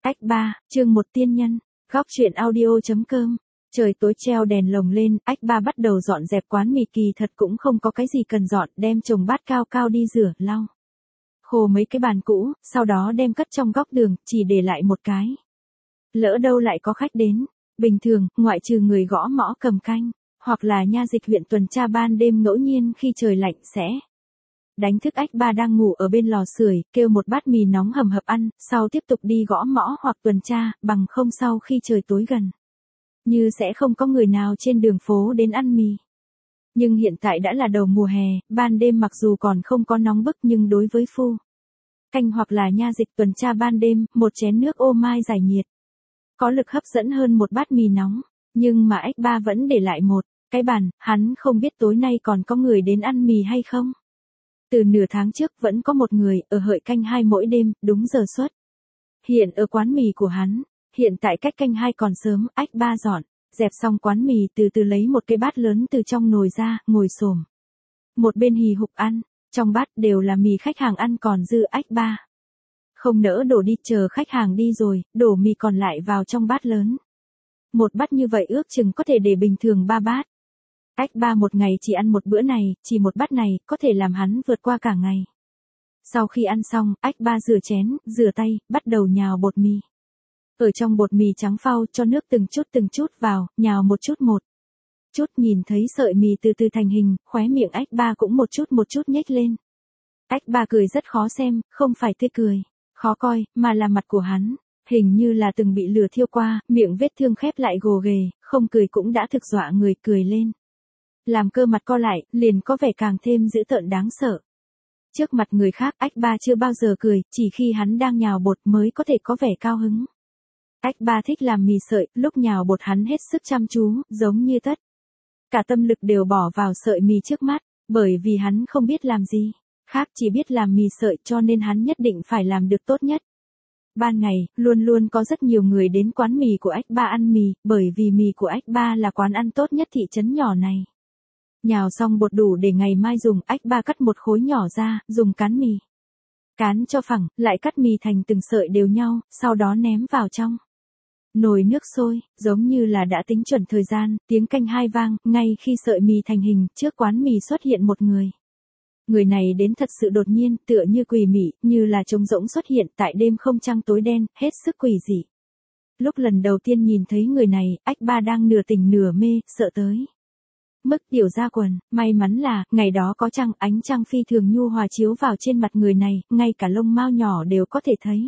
Ách ba, chương 1 tiên nhân, góc truyện audio.com. Trời tối treo đèn lồng lên, Ách ba bắt đầu dọn dẹp quán mì, kỳ thật cũng không có cái gì cần dọn, đem chồng bát cao cao đi rửa, lau khô mấy cái bàn cũ, sau đó đem cất trong góc đường, chỉ để lại một cái. Lỡ đâu lại có khách đến, bình thường, ngoại trừ người gõ mõ cầm canh, hoặc là nha dịch huyện tuần tra ban đêm ngẫu nhiên khi trời lạnh sẽ đánh thức Ách ba đang ngủ ở bên lò sưởi, kêu một bát mì nóng hầm hập ăn, sau tiếp tục đi gõ mõ hoặc tuần tra, bằng không sau khi trời tối gần. Như sẽ không có người nào trên đường phố đến ăn mì. Nhưng hiện tại đã là đầu mùa hè, ban đêm mặc dù còn không có nóng bức nhưng đối với phu canh hoặc là nha dịch tuần tra ban đêm, một chén nước ô mai giải nhiệt có lực hấp dẫn hơn một bát mì nóng. Nhưng mà Ách ba vẫn để lại một cái bàn, hắn không biết tối nay còn có người đến ăn mì hay không. Từ nửa tháng trước vẫn có một người ở hợi canh 2 mỗi đêm, đúng giờ xuất hiện ở quán mì của hắn. Hiện tại cách canh 2 còn sớm, Ách ba dọn dẹp xong quán mì, từ từ lấy một cái bát lớn từ trong nồi ra, ngồi xổm một bên hì hục ăn. Trong bát đều là mì khách hàng ăn còn dư, Ách ba không nỡ đổ đi, chờ khách hàng đi rồi, đổ mì còn lại vào trong bát lớn. Một bát như vậy ước chừng có thể để bình thường 3 bát. Ách ba một ngày chỉ ăn một bữa này, chỉ một bát này, có thể làm hắn vượt qua cả ngày. Sau khi ăn xong, Ách ba rửa chén, rửa tay, bắt đầu nhào bột mì. Ở trong bột mì trắng phau cho nước từng chút vào, nhào một chút nhìn thấy sợi mì từ từ thành hình, khóe miệng Ách ba cũng một chút nhếch lên. Ách ba cười rất khó xem, không phải tươi cười khó coi, mà là mặt của hắn hình như là từng bị lửa thiêu qua, miệng vết thương khép lại gồ ghề, không cười cũng đã thực dọa người, cười lên làm cơ mặt co lại, liền có vẻ càng thêm dữ tợn đáng sợ. Trước mặt người khác, Ách ba chưa bao giờ cười, chỉ khi hắn đang nhào bột mới có thể có vẻ cao hứng. Ách ba thích làm mì sợi, lúc nhào bột hắn hết sức chăm chú, giống như tất cả tâm lực đều bỏ vào sợi mì trước mắt, bởi vì hắn không biết làm gì khác, chỉ biết làm mì sợi, cho nên hắn nhất định phải làm được tốt nhất. Ban ngày, luôn luôn có rất nhiều người đến quán mì của Ách ba ăn mì, bởi vì mì của Ách ba là quán ăn tốt nhất thị trấn nhỏ này. Nhào xong bột đủ để ngày mai dùng, Ách ba cắt một khối nhỏ ra, dùng cán mì cán cho phẳng, lại cắt mì thành từng sợi đều nhau, sau đó ném vào trong nồi nước sôi, giống như là đã tính chuẩn thời gian, tiếng canh 2 vang, ngay khi sợi mì thành hình, trước quán mì xuất hiện một người. Người này đến thật sự đột nhiên, tựa như quỷ mị, như là trống rỗng xuất hiện tại đêm không trăng tối đen, hết sức quỷ dị. Lúc lần đầu tiên nhìn thấy người này, Ách ba đang nửa tỉnh nửa mê, sợ tới mức tiểu ra quần. May mắn là, ngày đó có trăng, ánh trăng phi thường nhu hòa chiếu vào trên mặt người này, ngay cả lông mao nhỏ đều có thể thấy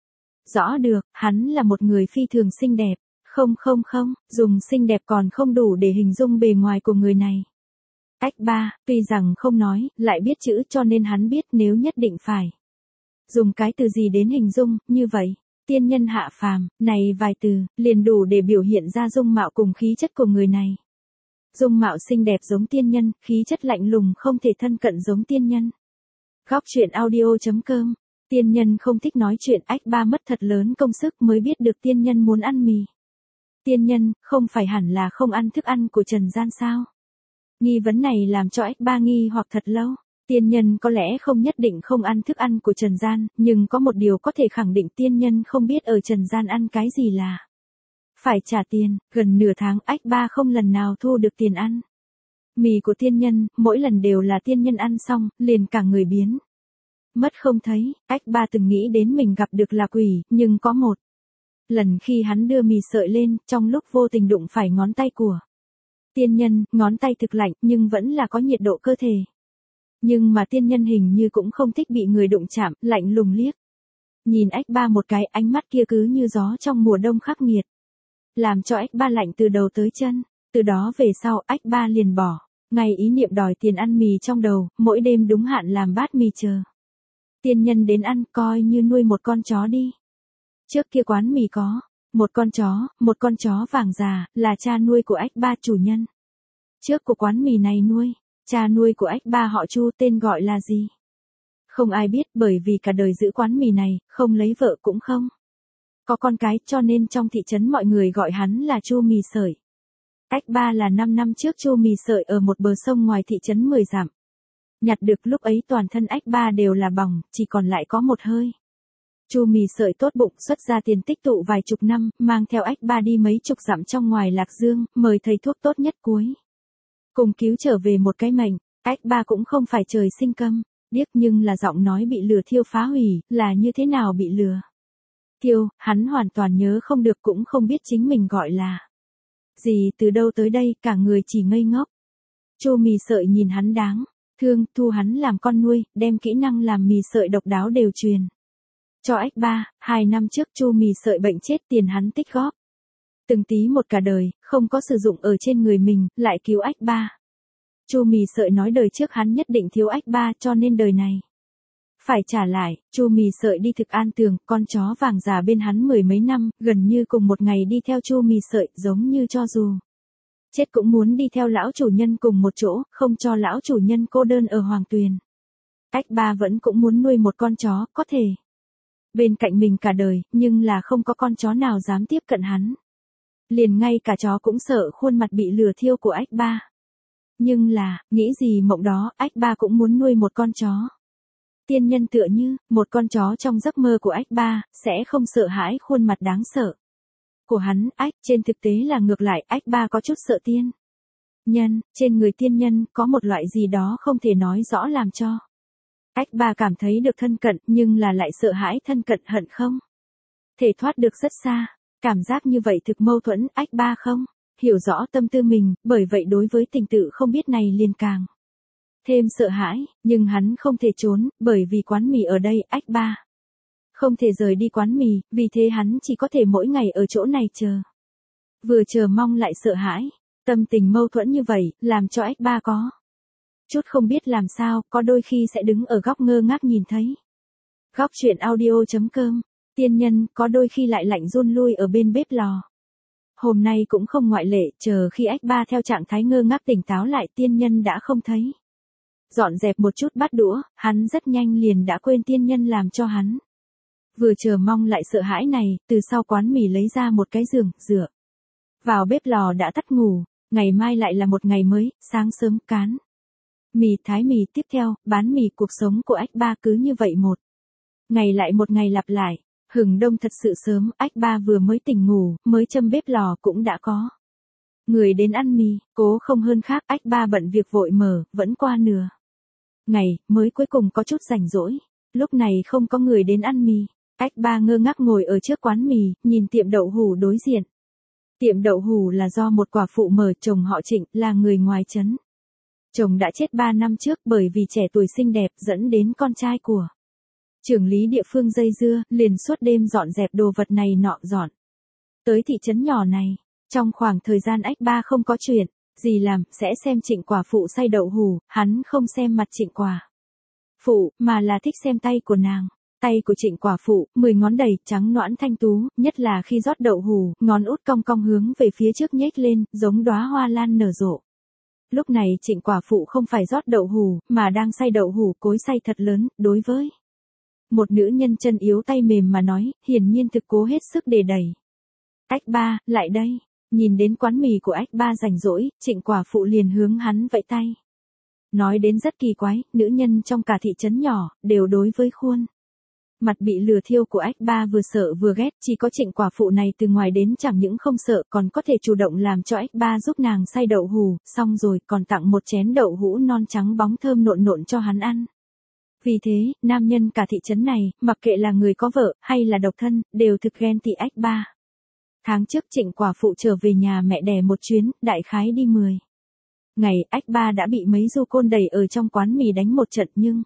rõ được, hắn là một người phi thường xinh đẹp. Không, dùng xinh đẹp còn không đủ để hình dung bề ngoài của người này. Ách ba, tuy rằng không nói, lại biết chữ, cho nên hắn biết nếu nhất định phải dùng cái từ gì đến hình dung, như vậy, tiên nhân hạ phàm, này vài từ, liền đủ để biểu hiện ra dung mạo cùng khí chất của người này. Dung mạo xinh đẹp giống tiên nhân, khí chất lạnh lùng không thể thân cận giống tiên nhân. Góc truyện audio.com. Tiên nhân không thích nói chuyện, Ách ba mất thật lớn công sức mới biết được tiên nhân muốn ăn mì. Tiên nhân, không phải hẳn là không ăn thức ăn của trần gian sao? Nghi vấn này làm cho Ách ba nghi hoặc thật lâu. Tiên nhân có lẽ không nhất định không ăn thức ăn của trần gian, nhưng có một điều có thể khẳng định, tiên nhân không biết ở trần gian ăn cái gì là phải trả tiền. Gần nửa tháng Ách ba không lần nào thu được tiền ăn mì của tiên nhân, mỗi lần đều là tiên nhân ăn xong, liền cả người biến mất không thấy. Ách ba từng nghĩ đến mình gặp được là quỷ, nhưng có một lần khi hắn đưa mì sợi lên, trong lúc vô tình đụng phải ngón tay của tiên nhân, ngón tay thực lạnh, nhưng vẫn là có nhiệt độ cơ thể. Nhưng mà tiên nhân hình như cũng không thích bị người đụng chạm, lạnh lùng liếc nhìn Ách ba một cái, ánh mắt kia cứ như gió trong mùa đông khắc nghiệt, làm cho Ách ba lạnh từ đầu tới chân. Từ đó về sau, Ách ba liền bỏ ngay ý niệm đòi tiền ăn mì trong đầu, mỗi đêm đúng hạn làm bát mì chờ tiên nhân đến ăn, coi như nuôi một con chó đi. Trước kia quán mì có một con chó vàng già, là cha nuôi của Ách ba chủ nhân trước của quán mì này nuôi. Cha nuôi của Ách ba họ Chu, tên gọi là gì? Không ai biết, bởi vì cả đời giữ quán mì này, không lấy vợ cũng không có con cái, cho nên trong thị trấn mọi người gọi hắn là Chu mì sợi. Ách ba là 5 năm trước Chu mì sợi ở một bờ sông ngoài thị trấn 10 dặm nhặt được, lúc ấy toàn thân Ách ba đều là bỏng, chỉ còn lại có một hơi Chu Mì Sợi tốt bụng xuất ra tiền tích tụ vài chục năm, mang theo ách ba đi mấy chục dặm trong ngoài Lạc Dương, mời thầy thuốc tốt nhất cuối cùng cứu trở về một cái mệnh. Ách ba cũng không phải trời sinh câm, điếc, nhưng là giọng nói bị lửa thiêu phá hủy, là như thế nào bị lửa thiêu, hắn hoàn toàn nhớ không được, cũng không biết chính mình gọi là gì, từ đâu tới đây, cả người chỉ ngây ngốc. Chu Mì Sợi nhìn hắn đáng thương, thu hắn làm con nuôi, đem kỹ năng làm mì sợi độc đáo đều truyền cho ách ba. 2 năm trước Chu Mì Sợi bệnh chết, tiền hắn tích góp từng tí một cả đời, không có sử dụng ở trên người mình, lại cứu ách ba. Chu Mì Sợi nói đời trước hắn nhất định thiếu ách ba, cho nên đời này phải trả lại. Chu Mì Sợi đi thực an tường, con chó vàng già bên hắn 10 mấy năm, gần như cùng một ngày đi theo Chu Mì Sợi, giống như cho dù chết cũng muốn đi theo lão chủ nhân cùng một chỗ, không cho lão chủ nhân cô đơn ở Hoàng Tuyền. Ách ba vẫn cũng muốn nuôi một con chó, có thể bên cạnh mình cả đời, nhưng là không có con chó nào dám tiếp cận hắn. Liền ngay cả chó cũng sợ khuôn mặt bị lửa thiêu của ách ba. Nhưng là, nghĩ gì mộng đó, ách ba cũng muốn nuôi một con chó tiên nhân, tựa như một con chó trong giấc mơ của ách ba, sẽ không sợ hãi khuôn mặt đáng sợ của hắn. Trên thực tế là ngược lại, ách ba có chút sợ tiên nhân, trên người tiên nhân có một loại gì đó không thể nói rõ, làm cho ách ba cảm thấy được thân cận, nhưng là lại sợ hãi thân cận, hận không thể thoát được rất xa. Cảm giác như vậy thực mâu thuẫn, ách ba không hiểu rõ tâm tư mình, bởi vậy đối với tình tự không biết này liền càng thêm sợ hãi, nhưng hắn không thể trốn, bởi vì quán mì ở đây, ách ba không thể rời đi quán mì, vì thế hắn chỉ có thể mỗi ngày ở chỗ này chờ. Vừa chờ mong lại sợ hãi, tâm tình mâu thuẫn như vậy, làm cho ách ba có chút không biết làm sao, có đôi khi sẽ đứng ở góc ngơ ngác nhìn thấy. Góc truyện audio.com, tiên nhân, có đôi khi lại lạnh run lui ở bên bếp lò. Hôm nay cũng không ngoại lệ, chờ khi ách ba theo trạng thái ngơ ngác tỉnh táo lại, tiên nhân đã không thấy. Dọn dẹp một chút bát đũa, hắn rất nhanh liền đã quên tiên nhân làm cho hắn. Vừa chờ mong lại sợ hãi này, từ sau quán mì lấy ra một cái giường, dựa vào bếp lò đã tắt ngủ. Ngày mai lại là một ngày mới, sáng sớm cán mì, thái mì, tiếp theo bán mì. Cuộc sống của ách ba cứ như vậy một ngày lại một ngày lặp lại. Hừng đông thật sự sớm, ách ba vừa mới tỉnh ngủ, mới châm bếp lò cũng đã có người đến ăn mì. Cố không hơn khác, ách ba bận việc vội mở, vẫn qua nửa ngày mới cuối cùng có chút rảnh rỗi. Lúc này không có người đến ăn mì, ách ba ngơ ngác ngồi ở trước quán mì, nhìn tiệm đậu hủ đối diện. Tiệm đậu hủ là do một quả phụ mở, chồng họ Trịnh, là người ngoài trấn. Chồng đã chết 3 năm trước bởi vì trẻ tuổi xinh đẹp, dẫn đến con trai của trưởng lý địa phương dây dưa, liền suốt đêm dọn dẹp đồ vật này nọ, dọn tới thị trấn nhỏ này. Trong khoảng thời gian ách ba không có chuyện gì làm, sẽ xem Trịnh quả phụ xay đậu hủ. Hắn không xem mặt Trịnh quả phụ, mà là thích xem tay của nàng. Tay của Trịnh quả phụ, 10 ngón đầy, trắng nõn thanh tú, nhất là khi rót đậu hủ, ngón út cong cong hướng về phía trước nhếch lên, giống đóa hoa lan nở rộ. Lúc này Trịnh quả phụ không phải rót đậu hủ, mà đang xay đậu hủ, cối xay thật lớn. Đối với một nữ nhân chân yếu tay mềm mà nói, hiển nhiên thực cố hết sức để đẩy. Ách ba, lại đây. Nhìn đến quán mì của ách ba rảnh rỗi, Trịnh quả phụ liền hướng hắn vẫy tay. Nói đến rất kỳ quái, nữ nhân trong cả thị trấn nhỏ, đều đối với khuôn mặt bị lửa thiêu của ách ba vừa sợ vừa ghét. Chỉ có Trịnh quả phụ này từ ngoài đến chẳng những không sợ, còn có thể chủ động làm cho ách ba giúp nàng xay đậu hủ, xong rồi còn tặng một chén đậu hũ non trắng bóng thơm nộn nộn cho hắn ăn. Vì thế, nam nhân cả thị trấn này, mặc kệ là người có vợ, hay là độc thân, đều thực ghen tị ách ba. Tháng trước Trịnh quả phụ trở về nhà mẹ đẻ một chuyến, đại khái đi 10 ngày, ách ba đã bị mấy du côn đẩy ở trong quán mì đánh một trận, nhưng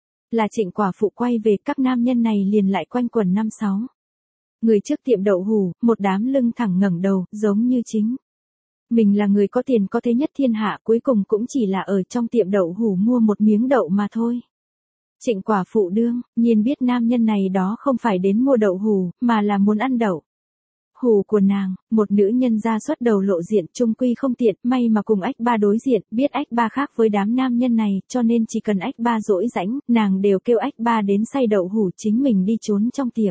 là Trịnh quả phụ quay về, các nam nhân này liền lại quanh quẩn 5-6 người trước tiệm đậu hủ, một đám lưng thẳng ngẩng đầu, giống như chính mình là người có tiền có thế nhất thiên hạ, cuối cùng cũng chỉ là ở trong tiệm đậu hủ mua một miếng đậu mà thôi. Trịnh quả phụ đương nhiên biết nam nhân này đó không phải đến mua đậu hủ, mà là muốn ăn đậu hủ của nàng. Một nữ nhân ra xuất đầu lộ diện, chung quy không tiện, may mà cùng ách ba đối diện, biết ách ba khác với đám nam nhân này, cho nên chỉ cần ách ba dỗi rãnh, nàng đều kêu ách ba đến xay đậu hủ, chính mình đi trốn trong tiệm.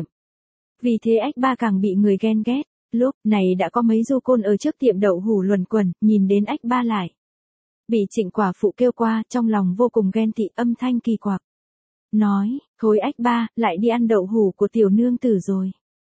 Vì thế ách ba càng bị người ghen ghét. Lúc này đã có mấy du côn ở trước tiệm đậu hủ luẩn quẩn, nhìn đến ách ba lại bị Trịnh quả phụ kêu qua, trong lòng vô cùng ghen tị, âm thanh kỳ quặc nói, Thối ách ba, lại đi ăn đậu hủ của tiểu nương tử rồi.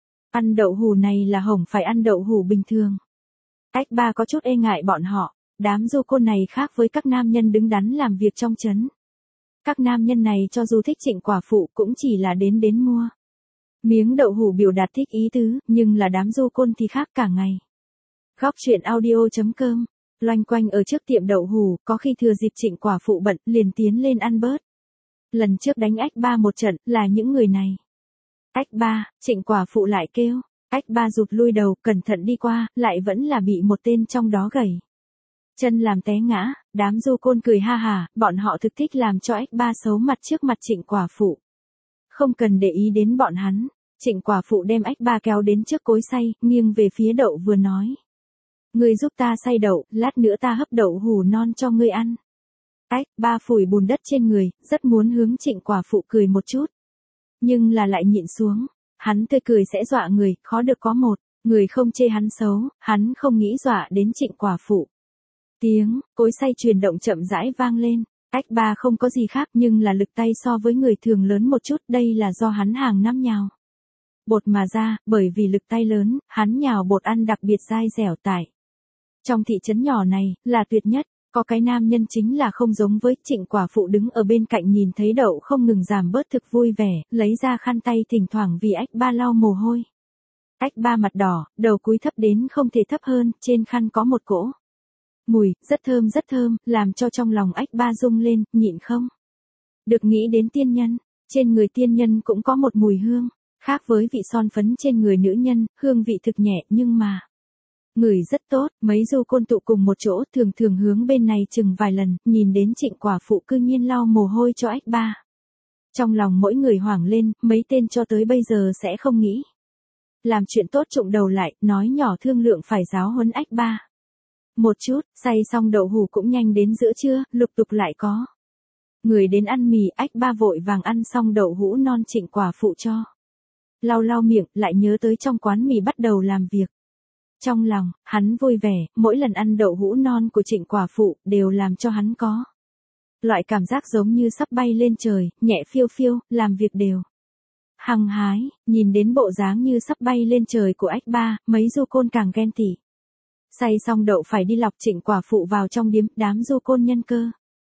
Ăn đậu hủ này là hổng phải ăn đậu hủ bình thường. Ách ba có chút e ngại bọn họ, đám du côn này khác với các nam nhân đứng đắn làm việc trong trấn. Các nam nhân này cho dù thích Trịnh quả phụ cũng chỉ là đến mua miếng đậu hủ biểu đạt thích ý tứ, nhưng là đám du côn thì khác cả ngày. Góc truyện audio.com, loanh quanh ở trước tiệm đậu hủ, có khi thừa dịp Trịnh quả phụ bận, liền tiến lên ăn bớt. Lần trước đánh ách ba một trận, là những người này. Ách ba, Trịnh quả phụ lại kêu, ách ba rụt lui đầu, cẩn thận đi qua, lại vẫn là bị một tên trong đó gẩy chân làm té ngã, đám du côn cười ha hả, bọn họ thực thích làm cho ách ba xấu mặt trước mặt Trịnh quả phụ. Không cần để ý đến bọn hắn, Trịnh quả phụ đem ách ba kéo đến trước cối xay, nghiêng về phía đậu vừa nói. Ngươi giúp ta xay đậu, lát nữa ta hấp đậu hủ non cho ngươi ăn. Ách ba phủi bùn đất trên người, rất muốn hướng Trịnh quả phụ cười một chút. Nhưng là lại nhịn xuống, hắn tươi cười sẽ dọa người, khó được có một, người không chê hắn xấu, hắn không nghĩ dọa đến Trịnh quả phụ. Tiếng cối xay truyền động chậm rãi vang lên, ách ba không có gì khác nhưng là lực tay so với người thường lớn một chút, đây là do hắn hàng năm nhào bột mà ra, bởi vì lực tay lớn, hắn nhào bột ăn đặc biệt dai dẻo tải. Trong thị trấn nhỏ này, là tuyệt nhất, có cái nam nhân chính là không giống với Trịnh quả phụ đứng ở bên cạnh nhìn thấy đậu không ngừng giảm bớt thực vui vẻ, lấy ra khăn tay thỉnh thoảng vì ách ba lau mồ hôi. Ách ba mặt đỏ, đầu cúi thấp đến không thể thấp hơn, trên khăn có một cỗ mùi, rất thơm, làm cho trong lòng ách ba rung lên, nhịn không được nghĩ đến tiên nhân, trên người tiên nhân cũng có một mùi hương, khác với vị son phấn trên người nữ nhân, hương vị thực nhẹ nhưng mà ngửi rất tốt, mấy du côn tụ cùng một chỗ thường hướng bên này chừng vài lần, nhìn đến Trịnh quả phụ cư nhiên lau mồ hôi cho ách ba. Trong lòng mỗi người hoảng lên, mấy tên cho tới bây giờ sẽ không nghĩ làm chuyện tốt trụng đầu lại, nói nhỏ thương lượng phải giáo huấn ách ba. Một chút, xay xong đậu hủ cũng nhanh đến giữa trưa, lục tục lại có người đến ăn mì, ách ba vội vàng ăn xong đậu hũ non Trịnh quả phụ cho. Lau miệng, lại nhớ tới trong quán mì bắt đầu làm việc. Trong lòng, hắn vui vẻ, mỗi lần ăn đậu hũ non của Trịnh quả phụ, đều làm cho hắn có loại cảm giác giống như sắp bay lên trời, nhẹ phiêu, làm việc đều hăng hái, nhìn đến bộ dáng như sắp bay lên trời của ách ba, mấy du côn càng ghen tị. Xay xong đậu phải đi lọc Trịnh quả phụ vào trong điếm, đám du côn nhân cơ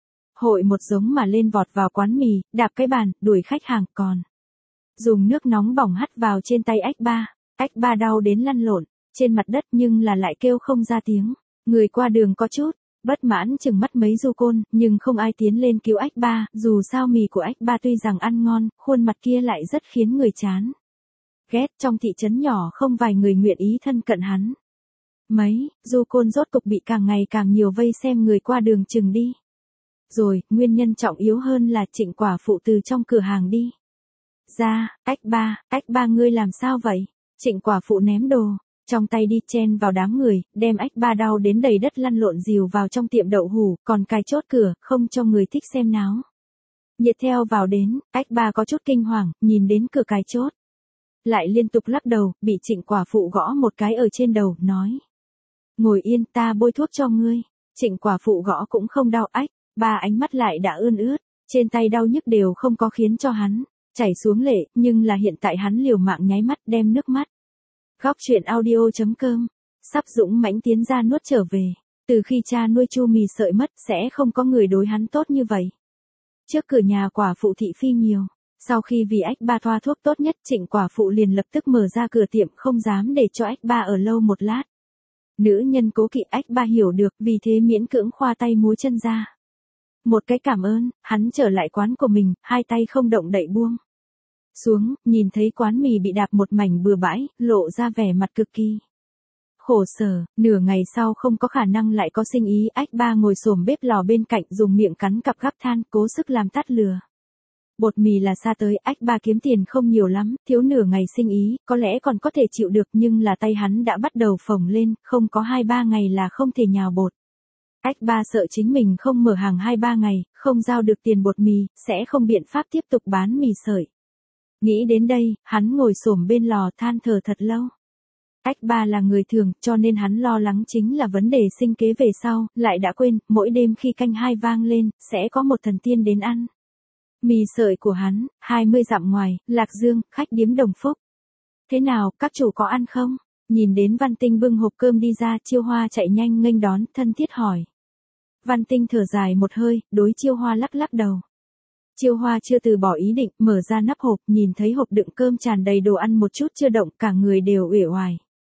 hội một giống mà lên vọt vào quán mì, đạp cái bàn, đuổi khách hàng, còn dùng nước nóng bỏng hắt vào trên tay ách ba đau đến lăn lộn trên mặt đất nhưng là lại kêu không ra tiếng. Người qua đường có chút bất mãn chừng mắt mấy du côn, nhưng không ai tiến lên cứu ách ba, dù sao mì của ách ba tuy rằng ăn ngon, khuôn mặt kia lại rất khiến người chán ghét, trong thị trấn nhỏ không vài người nguyện ý thân cận hắn. Mấy du côn rốt cục bị càng ngày càng nhiều vây xem người qua đường chừng đi. Rồi, nguyên nhân trọng yếu hơn là Trịnh quả phụ từ trong cửa hàng đi ra, ách ba ngươi làm sao vậy? Trịnh quả phụ ném đồ trong tay đi chen vào đám người, đem ách ba đau đến đầy đất lăn lộn dìu vào trong tiệm đậu hủ, còn cài chốt cửa, không cho người thích xem náo nhiệt theo vào đến, ách ba có chút kinh hoàng, nhìn đến cửa cài chốt lại liên tục lắc đầu, bị Trịnh quả phụ gõ một cái ở trên đầu, nói: ngồi yên, ta bôi thuốc cho ngươi. Trịnh quả phụ gõ cũng không đau, ách ba ánh mắt lại đã ươn ướt, trên tay đau nhức đều không có khiến cho hắn chảy xuống lệ, nhưng là hiện tại hắn liều mạng nháy mắt đem nước mắt. Góc truyện audio.com, sắp dũng mãnh tiến ra nuốt trở về. Từ khi cha nuôi Chu Mì Sợi mất, sẽ không có người đối hắn tốt như vậy. Trước cửa nhà quả phụ thị phi nhiều. Sau khi vì ách ba thoa thuốc tốt nhất, Trịnh quả phụ liền lập tức mở ra cửa tiệm, không dám để cho ách ba ở lâu một lát. Nữ nhân cố kỵ, ách ba hiểu được, vì thế miễn cưỡng khoa tay múa chân ra. Một cái cảm ơn, hắn trở lại quán của mình, hai tay không động đậy buông xuống, nhìn thấy quán mì bị đạp một mảnh bừa bãi, lộ ra vẻ mặt cực kỳ khổ sở. Nửa ngày sau không có khả năng lại có sinh ý, ách ba ngồi xổm bếp lò bên cạnh, dùng miệng cắn cặp gắp than, cố sức làm tắt lửa. Bột mì là xa tới, ách ba kiếm tiền không nhiều lắm, thiếu nửa ngày sinh ý, có lẽ còn có thể chịu được, nhưng là tay hắn đã bắt đầu phồng lên, không có 2-3 ngày là không thể nhào bột. Ách ba sợ chính mình không mở hàng 2-3 ngày, không giao được tiền bột mì, sẽ không biện pháp tiếp tục bán mì sợi. Nghĩ đến đây, hắn ngồi xổm bên lò than thở thật lâu. Ách ba là người thường, cho nên hắn lo lắng chính là vấn đề sinh kế về sau, lại đã quên, mỗi đêm khi canh 2 vang lên, sẽ có một thần tiên đến ăn Mì sợi của hắn, 20 dặm ngoài, Lạc Dương, khách điếm Đồng Phúc. Thế nào, các chủ có ăn không? Nhìn đến Văn Tinh bưng hộp cơm đi ra, Chiêu Hoa chạy nhanh nghênh đón, thân thiết hỏi. Văn Tinh thở dài một hơi, đối Chiêu Hoa lắc lắc đầu. Chiêu Hoa chưa từ bỏ ý định, mở ra nắp hộp, nhìn thấy hộp đựng cơm tràn đầy đồ ăn một chút chưa động, cả người đều uể oải.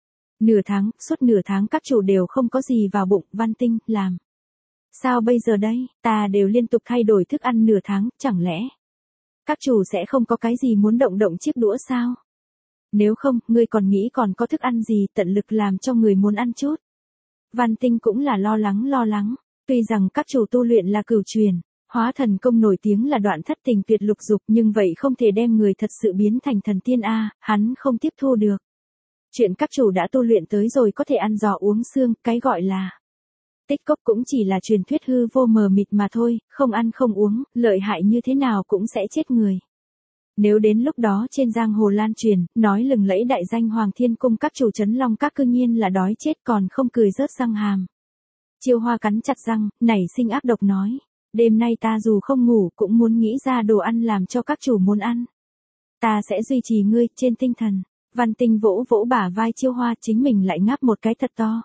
Suốt nửa tháng các chủ đều không có gì vào bụng, Văn Tinh, làm. Sao bây giờ đây, ta đều liên tục thay đổi thức ăn nửa tháng, chẳng lẽ các chủ sẽ không có cái gì muốn động động chiếc đũa sao? Nếu không, ngươi còn nghĩ còn có thức ăn gì, tận lực làm cho người muốn ăn chút. Văn Tinh cũng là lo lắng. Tuy rằng các chủ tu luyện là cửu truyền, hóa thần công nổi tiếng là đoạn thất tình tuyệt lục dục, nhưng vậy không thể đem người thật sự biến thành thần tiên a, hắn không tiếp thu được. Chuyện các chủ đã tu luyện tới rồi có thể ăn giò uống xương, cái gọi là tích cốc cũng chỉ là truyền thuyết hư vô mờ mịt mà thôi, không ăn không uống, lợi hại như thế nào cũng sẽ chết người. Nếu đến lúc đó trên giang hồ lan truyền, nói lừng lẫy đại danh Hoàng Thiên Cung các chủ trấn long các cư nhiên là đói chết còn không cười rớt răng hàm. Chiêu Hoa cắn chặt răng, nảy sinh ác độc nói. Đêm nay ta dù không ngủ cũng muốn nghĩ ra đồ ăn làm cho các chủ muốn ăn. Ta sẽ duy trì ngươi trên tinh thần. Văn Tinh vỗ vỗ bả vai Chiêu Hoa, chính mình lại ngáp một cái thật to.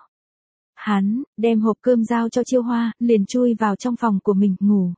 Hắn đem hộp cơm giao cho Chiêu Hoa, liền chui vào trong phòng của mình ngủ.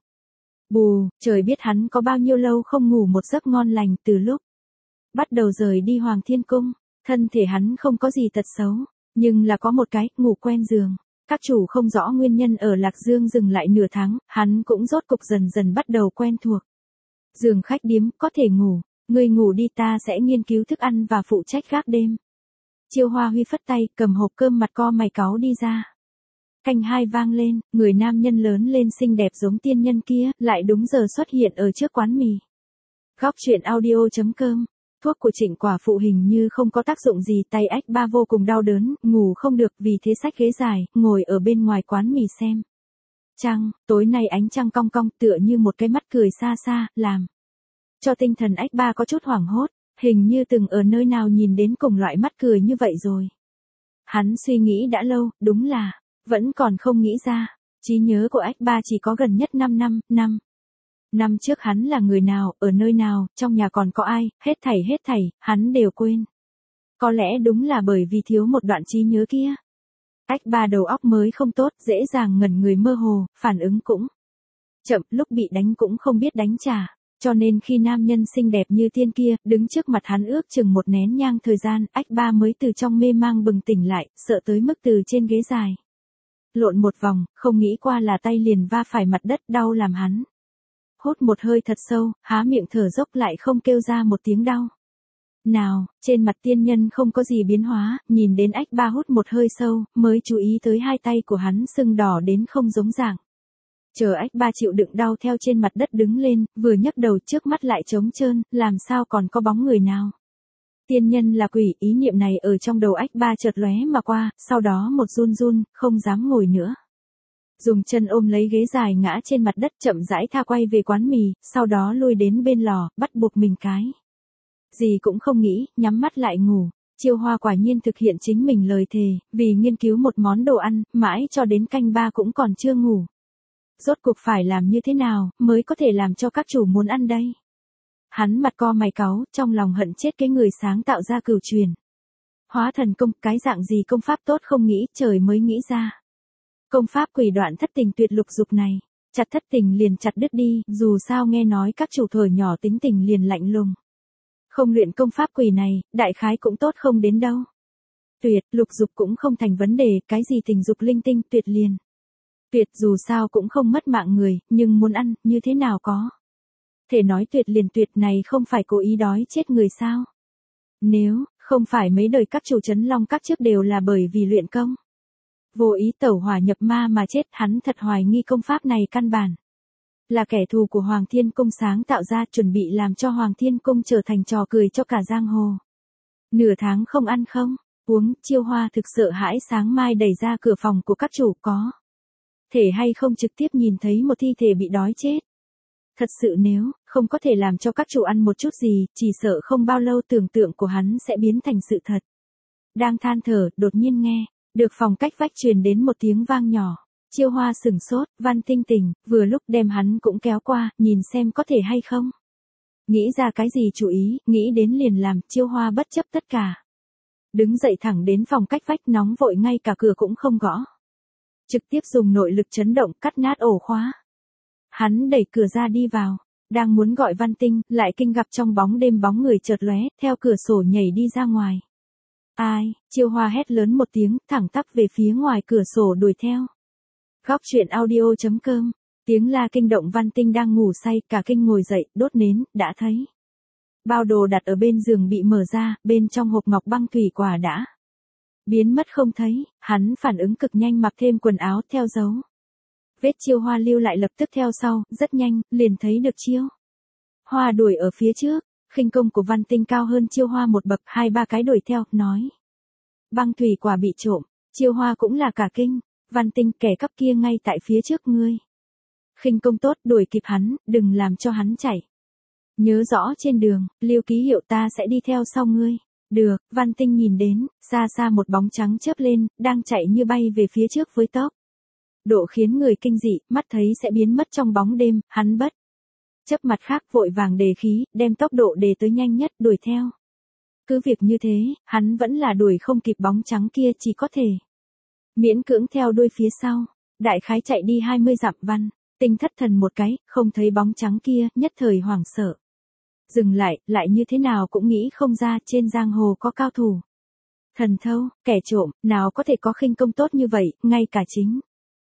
Bù, trời biết hắn có bao nhiêu lâu không ngủ một giấc ngon lành, từ lúc bắt đầu rời đi Hoàng Thiên Cung, thân thể hắn không có gì tật xấu, nhưng là có một cái, ngủ quen giường. Các chủ không rõ nguyên nhân ở Lạc Dương dừng lại nửa tháng, hắn cũng rốt cục dần dần bắt đầu quen thuộc. Giường khách điếm, có thể ngủ, ngươi ngủ đi, ta sẽ nghiên cứu thức ăn và phụ trách gác đêm. Chiêu Hoa huy phất tay, cầm hộp cơm mặt co mày cáu đi ra. Canh hai vang lên, người nam nhân lớn lên xinh đẹp giống tiên nhân kia, lại đúng giờ xuất hiện ở trước quán mì. Góc truyện audio.com. Thuốc của Trịnh quả phụ hình như không có tác dụng gì, tay ách ba vô cùng đau đớn, ngủ không được, vì thế xách ghế dài, ngồi ở bên ngoài quán mì xem. Trăng, tối nay ánh trăng cong cong tựa như một cái mắt cười xa xa, làm cho tinh thần ách ba có chút hoảng hốt, hình như từng ở nơi nào nhìn đến cùng loại mắt cười như vậy rồi. Hắn suy nghĩ đã lâu, đúng là vẫn còn không nghĩ ra. Trí nhớ của ách ba chỉ có gần nhất 5 năm. Năm trước hắn là người nào, ở nơi nào, trong nhà còn có ai, hết thảy, hắn đều quên. Có lẽ đúng là bởi vì thiếu một đoạn trí nhớ kia. Ách ba đầu óc mới không tốt, dễ dàng ngẩn người mơ hồ, phản ứng cũng chậm, lúc bị đánh cũng không biết đánh trả. Cho nên khi nam nhân xinh đẹp như tiên kia, đứng trước mặt hắn ước chừng một nén nhang thời gian, ách ba mới từ trong mê mang bừng tỉnh lại, sợ tới mức từ trên ghế dài lộn một vòng, không nghĩ qua là tay liền va phải mặt đất, đau làm hắn hút một hơi thật sâu, há miệng thở dốc lại không kêu ra một tiếng đau nào. Trên mặt tiên nhân không có gì biến hóa, nhìn đến ách ba hút một hơi sâu, mới chú ý tới hai tay của hắn sưng đỏ đến không giống dạng. Chờ ách ba chịu đựng đau theo trên mặt đất đứng lên, vừa nhấc đầu trước mắt lại trống trơn, làm sao còn có bóng người nào. Tiên nhân là quỷ, ý niệm này ở trong đầu ách ba chợt lóe mà qua, sau đó một run, không dám ngồi nữa. Dùng chân ôm lấy ghế dài ngã trên mặt đất, chậm rãi tha quay về quán mì, sau đó lui đến bên lò, bắt buộc mình cái gì cũng không nghĩ, nhắm mắt lại ngủ. Chiêu Hoa quả nhiên thực hiện chính mình lời thề, vì nghiên cứu một món đồ ăn, mãi cho đến canh ba cũng còn chưa ngủ. Rốt cuộc phải làm như thế nào, mới có thể làm cho các chủ muốn ăn đây? Hắn mặt co mày cáu, trong lòng hận chết cái người sáng tạo ra cửu truyền hóa thần công, cái dạng gì công pháp tốt không nghĩ, trời mới nghĩ ra. Công pháp quỷ đoạn thất tình tuyệt lục dục này, chặt thất tình liền chặt đứt đi, dù sao nghe nói các chủ thời nhỏ tính tình liền lạnh lùng. Không luyện công pháp quỷ này, đại khái cũng tốt không đến đâu. Tuyệt, lục dục cũng không thành vấn đề, cái gì tình dục linh tinh, tuyệt liền. Tuyệt dù sao cũng không mất mạng người, nhưng muốn ăn, như thế nào có thể nói tuyệt liền tuyệt này không phải cố ý đói chết người sao? Nếu không phải mấy đời các chủ trấn long các trước đều là bởi vì luyện công vô ý tẩu hỏa nhập ma mà chết, hắn thật hoài nghi công pháp này căn bản là kẻ thù của Hoàng Thiên Cung sáng tạo ra, chuẩn bị làm cho Hoàng Thiên Cung trở thành trò cười cho cả giang hồ. Nửa tháng không ăn không uống, Chiêu Hoa thực sợ hãi sáng mai đẩy ra cửa phòng của các chủ có thể hay không trực tiếp nhìn thấy một thi thể bị đói chết. Thật sự nếu không có thể làm cho các chủ ăn một chút gì, chỉ sợ không bao lâu tưởng tượng của hắn sẽ biến thành sự thật. Đang than thở, đột nhiên nghe được phòng cách vách truyền đến một tiếng vang nhỏ. Chiêu Hoa sửng sốt, Văn Tinh tỉnh, vừa lúc đem hắn cũng kéo qua, nhìn xem có thể hay không. Nghĩ ra cái gì chú ý, nghĩ đến liền làm, Chiêu Hoa bất chấp tất cả. Đứng dậy thẳng đến phòng cách vách, nóng vội ngay cả cửa cũng không gõ. Trực tiếp dùng nội lực chấn động cắt nát ổ khóa. Hắn đẩy cửa ra đi vào, đang muốn gọi Văn Tinh, lại kinh gặp trong bóng đêm bóng người chợt lóe, theo cửa sổ nhảy đi ra ngoài. Ai, Chiêu Hoa hét lớn một tiếng, thẳng tắp về phía ngoài cửa sổ đuổi theo. Góc truyện audio.com, tiếng la kinh động Văn Tinh đang ngủ say, cả kinh ngồi dậy, đốt nến, đã thấy. Bao đồ đặt ở bên giường bị mở ra, bên trong hộp ngọc băng thủy quả đã biến mất không thấy, hắn phản ứng cực nhanh mặc thêm quần áo theo dấu. Vết Chiêu Hoa lưu lại lập tức theo sau, rất nhanh, liền thấy được Chiêu Hoa đuổi ở phía trước, khinh công của Văn Tinh cao hơn Chiêu Hoa một bậc, 2-3 cái đuổi theo, nói. Băng thủy quả bị trộm, Chiêu Hoa cũng là cả kinh, Văn Tinh kẻ cắp kia ngay tại phía trước ngươi. Khinh công tốt, đuổi kịp hắn, đừng làm cho hắn chạy. Nhớ rõ trên đường, lưu ký hiệu ta sẽ đi theo sau ngươi. Được, Văn Tinh nhìn đến, xa xa một bóng trắng chớp lên, đang chạy như bay về phía trước với tốc độ khiến người kinh dị, mắt thấy sẽ biến mất trong bóng đêm, hắn bất chấp mặt khác vội vàng đề khí, đem tốc độ đề tới nhanh nhất, đuổi theo. Cứ việc như thế, hắn vẫn là đuổi không kịp bóng trắng kia, chỉ có thể miễn cưỡng theo đuôi phía sau. Đại khái chạy đi 20 dặm, Văn Tinh thất thần một cái, không thấy bóng trắng kia, nhất thời hoảng sợ. Dừng lại, lại như thế nào cũng nghĩ không ra, trên giang hồ có cao thủ thần thâu, kẻ trộm, nào có thể có khinh công tốt như vậy, ngay cả chính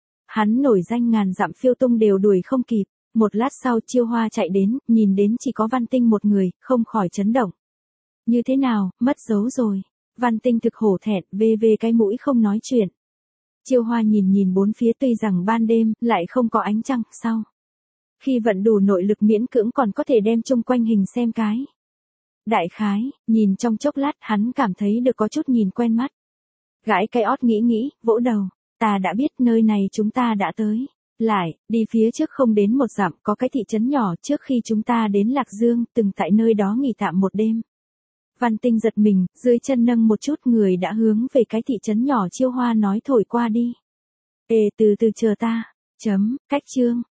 hắn nổi danh ngàn dặm phiêu tung đều đuổi không kịp. Một lát sau Chiêu Hoa chạy đến, nhìn đến chỉ có Văn Tinh một người, không khỏi chấn động. Như thế nào, mất dấu rồi. Văn Tinh thực hổ thẹn, về cái mũi không nói chuyện. Chiêu Hoa nhìn bốn phía, tuy rằng ban đêm, lại không có ánh trăng, sau khi vận đủ nội lực miễn cưỡng còn có thể đem chung quanh hình xem cái. Đại khái, nhìn trong chốc lát hắn cảm thấy được có chút nhìn quen mắt. Gãi cái ót nghĩ, vỗ đầu. Ta đã biết nơi này chúng ta đã tới. Lại, đi phía trước không đến 1 dặm có cái thị trấn nhỏ, trước khi chúng ta đến Lạc Dương, từng tại nơi đó nghỉ tạm một đêm. Văn Tinh giật mình, dưới chân nâng một chút, người đã hướng về cái thị trấn nhỏ Chiêu Hoa nói thổi qua đi. Từ từ chờ ta. Cách chương.